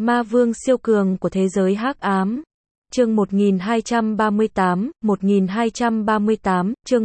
Ma vương siêu cường của thế giới hắc ám. Chương 1238, chương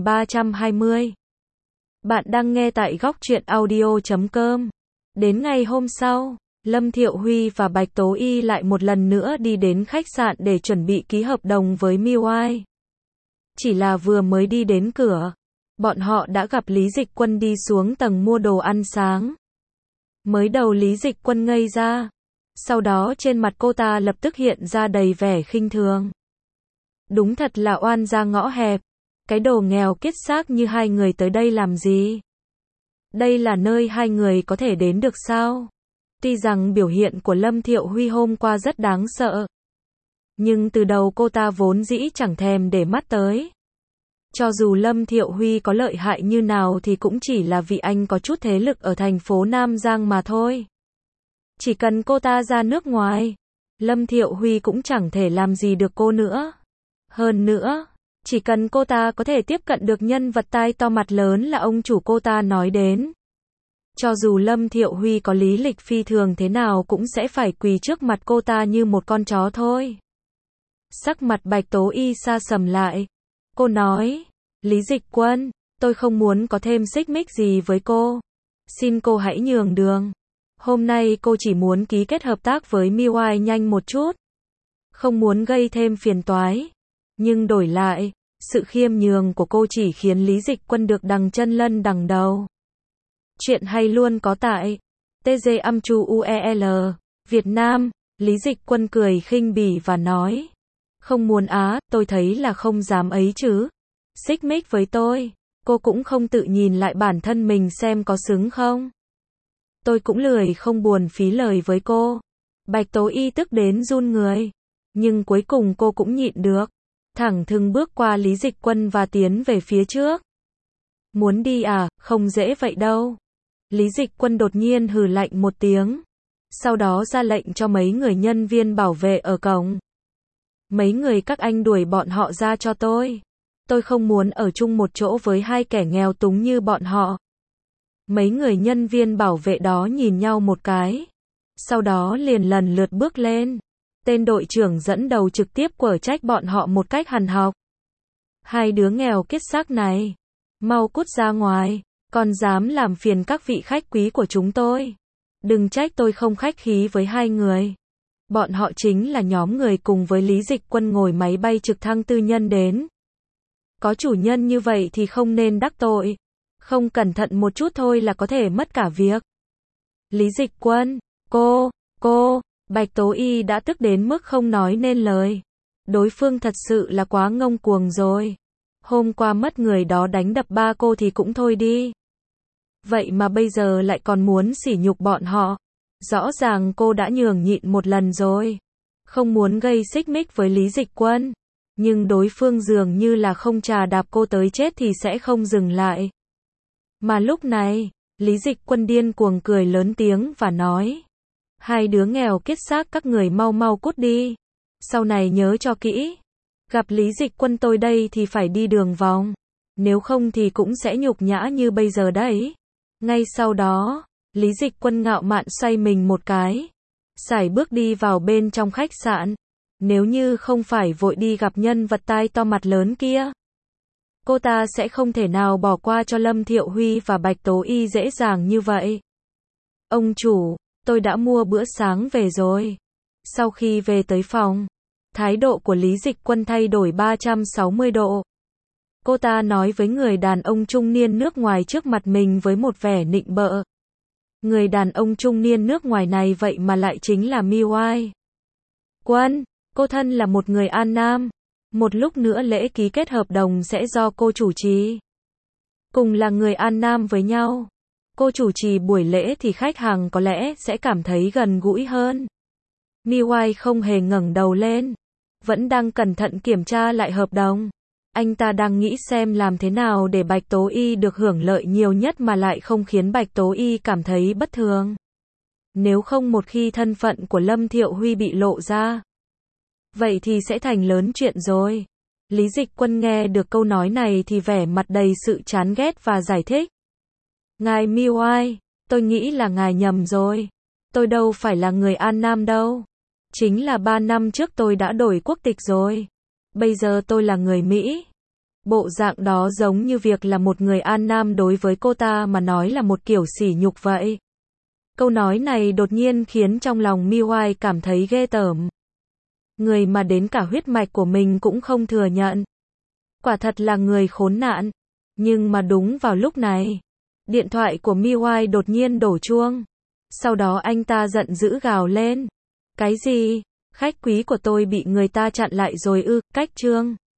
1320. Bạn đang nghe tại góc truyện audio.com. Đến ngày hôm sau, Lâm Thiệu Huy và Bạch Tố Y lại một lần nữa đi đến khách sạn để chuẩn bị ký hợp đồng với MIUI. Chỉ là vừa mới đi đến cửa, bọn họ đã gặp Lý Dịch Quân đi xuống tầng mua đồ ăn sáng. Mới đầu Lý Dịch Quân ngây ra, sau đó trên mặt cô ta lập tức hiện ra đầy vẻ khinh thường. Đúng thật là oan gia ngõ hẹp, cái đồ nghèo kiết xác như hai người tới đây làm gì? Đây là nơi hai người có thể đến được sao? Tuy rằng biểu hiện của Lâm Thiệu Huy hôm qua rất đáng sợ, nhưng từ đầu cô ta vốn dĩ chẳng thèm để mắt tới. Cho dù Lâm Thiệu Huy có lợi hại như nào thì cũng chỉ là vì anh có chút thế lực ở thành phố Nam Giang mà thôi. Chỉ cần cô ta ra nước ngoài, Lâm Thiệu Huy cũng chẳng thể làm gì được cô nữa. Hơn nữa, chỉ cần cô ta có thể tiếp cận được nhân vật tai to mặt lớn là ông chủ cô ta nói đến, cho dù Lâm Thiệu Huy có lý lịch phi thường thế nào cũng sẽ phải quỳ trước mặt cô ta như một con chó thôi. Sắc mặt Bạch Tố Y sa sầm lại. Cô nói, Lý Dịch Quân, tôi không muốn có thêm xích mích gì với cô. Xin cô hãy nhường đường. Hôm nay cô chỉ muốn ký kết hợp tác với MIUI nhanh một chút, không muốn gây thêm phiền toái. Nhưng đổi lại, sự khiêm nhường của cô chỉ khiến Lý Dịch Quân được đằng chân lân đằng đầu. Chuyện hay luôn có tại TG UEL, Việt Nam. Lý Dịch Quân cười khinh bỉ và nói, không muốn á, tôi thấy là không dám ấy chứ. Xích mích với tôi, cô cũng không tự nhìn lại bản thân mình xem có xứng không. Tôi cũng lười không buồn phí lời với cô. Bạch Tố Y tức đến run người, nhưng cuối cùng cô cũng nhịn được, thẳng thừng bước qua Lý Dịch Quân và tiến về phía trước. Muốn đi à, không dễ vậy đâu. Lý Dịch Quân đột nhiên hừ lạnh một tiếng, sau đó ra lệnh cho mấy người nhân viên bảo vệ ở cổng. Mấy người các anh đuổi bọn họ ra cho tôi. Tôi không muốn ở chung một chỗ với hai kẻ nghèo túng như bọn họ. Mấy người nhân viên bảo vệ đó nhìn nhau một cái, sau đó liền lần lượt bước lên. Tên đội trưởng dẫn đầu trực tiếp quở trách bọn họ một cách hằn học. Hai đứa nghèo kiết xác này, mau cút ra ngoài, còn dám làm phiền các vị khách quý của chúng tôi. Đừng trách tôi không khách khí với hai người. Bọn họ chính là nhóm người cùng với Lý Dịch Quân ngồi máy bay trực thăng tư nhân đến. Có chủ nhân như vậy thì không nên đắc tội. Không cẩn thận một chút thôi là có thể mất cả việc. Lý Dịch Quân, cô, Bạch Tố Y đã tức đến mức không nói nên lời. Đối phương thật sự là quá ngông cuồng rồi. Hôm qua mất người đó đánh đập ba cô thì cũng thôi đi. Vậy mà bây giờ lại còn muốn sỉ nhục bọn họ. Rõ ràng cô đã nhường nhịn một lần rồi. Không muốn gây xích mích với Lý Dịch Quân. Nhưng đối phương dường như là không chà đạp cô tới chết thì sẽ không dừng lại. Mà lúc này, Lý Dịch Quân điên cuồng cười lớn tiếng và nói, hai đứa nghèo kiết xác các người mau mau cút đi. Sau này nhớ cho kỹ, gặp Lý Dịch Quân tôi đây thì phải đi đường vòng, nếu không thì cũng sẽ nhục nhã như bây giờ đấy. Ngay sau đó, Lý Dịch Quân ngạo mạn xoay mình một cái, sải bước đi vào bên trong khách sạn. Nếu như không phải vội đi gặp nhân vật tai to mặt lớn kia, cô ta sẽ không thể nào bỏ qua cho Lâm Thiệu Huy và Bạch Tố Y dễ dàng như vậy. Ông chủ, tôi đã mua bữa sáng về rồi. Sau khi về tới phòng, thái độ của Lý Dịch Quân thay đổi 360 độ. Cô ta nói với người đàn ông trung niên nước ngoài trước mặt mình với một vẻ nịnh bợ. Người đàn ông trung niên nước ngoài này vậy mà lại chính là MIUI. Quân, cô thân là một người An Nam. Một lúc nữa lễ ký kết hợp đồng sẽ do cô chủ trì. Cùng là người An Nam với nhau, cô chủ trì buổi lễ thì khách hàng có lẽ sẽ cảm thấy gần gũi hơn. MIUI không hề ngẩng đầu lên, vẫn đang cẩn thận kiểm tra lại hợp đồng. Anh ta đang nghĩ xem làm thế nào để Bạch Tố Y được hưởng lợi nhiều nhất mà lại không khiến Bạch Tố Y cảm thấy bất thường. Nếu không một khi thân phận của Lâm Thiệu Huy bị lộ ra, vậy thì sẽ thành lớn chuyện rồi. Lý Dịch Quân nghe được câu nói này thì vẻ mặt đầy sự chán ghét và giải thích. Ngài MIUI, tôi nghĩ là ngài nhầm rồi. Tôi đâu phải là người An Nam đâu. Chính là 3 năm trước tôi đã đổi quốc tịch rồi. Bây giờ tôi là người Mỹ. Bộ dạng đó giống như việc là một người An Nam đối với cô ta mà nói là một kiểu sỉ nhục vậy. Câu nói này đột nhiên khiến trong lòng Mi Hoài cảm thấy ghê tởm. Người mà đến cả huyết mạch của mình cũng không thừa nhận. Quả thật là người khốn nạn. Nhưng mà đúng vào lúc này, điện thoại của Mi Hoài đột nhiên đổ chuông. Sau đó anh ta giận dữ gào lên. Cái gì? Khách quý của tôi bị người ta chặn lại rồi ư? Cách Trương